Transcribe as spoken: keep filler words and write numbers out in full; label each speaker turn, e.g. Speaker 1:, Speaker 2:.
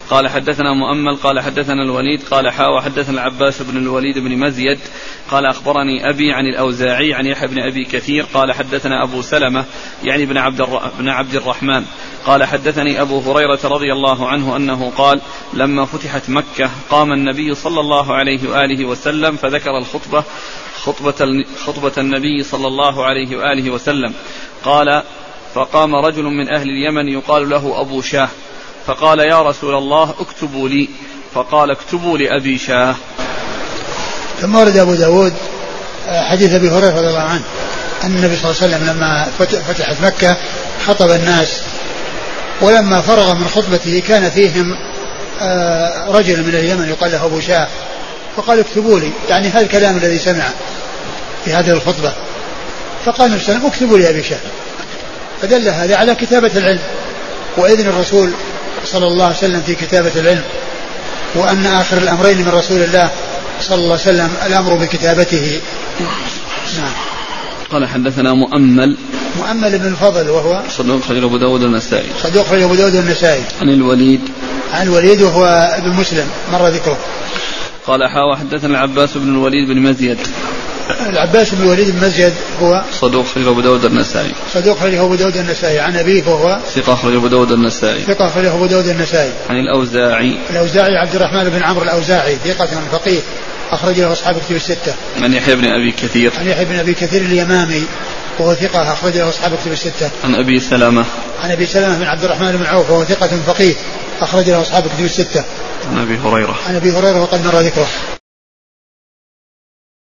Speaker 1: قال حدثنا مؤمل قال حدثنا الوليد قال حا وحدثنا العباس بن الوليد بن مزيد قال أخبرني أبي عن الأوزاعي عن يحيى بن أبي كثير قال حدثنا أبو سلمة يعني بن عبد, بن عبد الرحمن قال حدثني أبو هريرة رضي الله عنه أنه قال لما فتحت مكة قام النبي صلى الله عليه وآله وسلم فذكر الخطبة خطبة, خطبة النبي صلى الله عليه وآله وسلم قال فقام رجل من أهل اليمن يقال له أبو شاه فقال يا رسول الله اكتبوا لي فقال اكتبوا لأبي شاه.
Speaker 2: ثم ورد أبو داود حديث أبي هريرة رضي الله عنه أن النبي صلى الله عليه وسلم لما فتحت مكة خطب الناس ولما فرغ من خطبته كان فيهم رجل من اليمن يقال له أبو شاه فقال اكتبوا لي يعني هذا الكلام الذي سمع في هذه الخطبة فقال النبي صلى الله عليه وسلم اكتبوا لي أبي شاه فدل هذا على كتابة العلم وإذن الرسول صلى الله عليه وسلم في كتابة العلم وأن آخر الأمرين من رسول الله صلى الله عليه وسلم الأمر بكتابته. نعم.
Speaker 1: قال حدثنا مؤمل
Speaker 2: مؤمل بن الفضل وهو
Speaker 1: صدوق خرج أبو داود النسائي
Speaker 2: صدوق خرج أبو داود النسائي
Speaker 1: عن الوليد
Speaker 2: عن الوليد وهو ابن مسلم مر ذكره.
Speaker 1: قال حا وحدثنا العباس بن الوليد بن مزيد
Speaker 2: العباس بن الوليد بن مزيد هو
Speaker 1: صدوق خرج أبو داود النسائي
Speaker 2: صدوق خرج أبو داود النسائي عن أبيه وهو
Speaker 1: ثقة خرج أبو داود النسائي
Speaker 2: ثقة خرج أبو داود النسائي
Speaker 1: عن الأوزاعي
Speaker 2: الأوزاعي عبد الرحمن بن عمرو الأوزاعي ثقة فقيه أخرج له أصحاب الكتب الستة.
Speaker 1: عن يحيى بن أبي كثير
Speaker 2: عن يحيى بن أبي كثير اليمامي وهو ثقة أخرج له أصحاب الكتب الستة.
Speaker 1: عن أبي سلمة
Speaker 2: عن أبي سلمة بن عبد الرحمن بن عوف وهو ثقة فقيه أخرج له أصحاب الكتب الستة.
Speaker 1: عن أبي هريرة
Speaker 2: عن أبي هريرة وقد مر ذكره.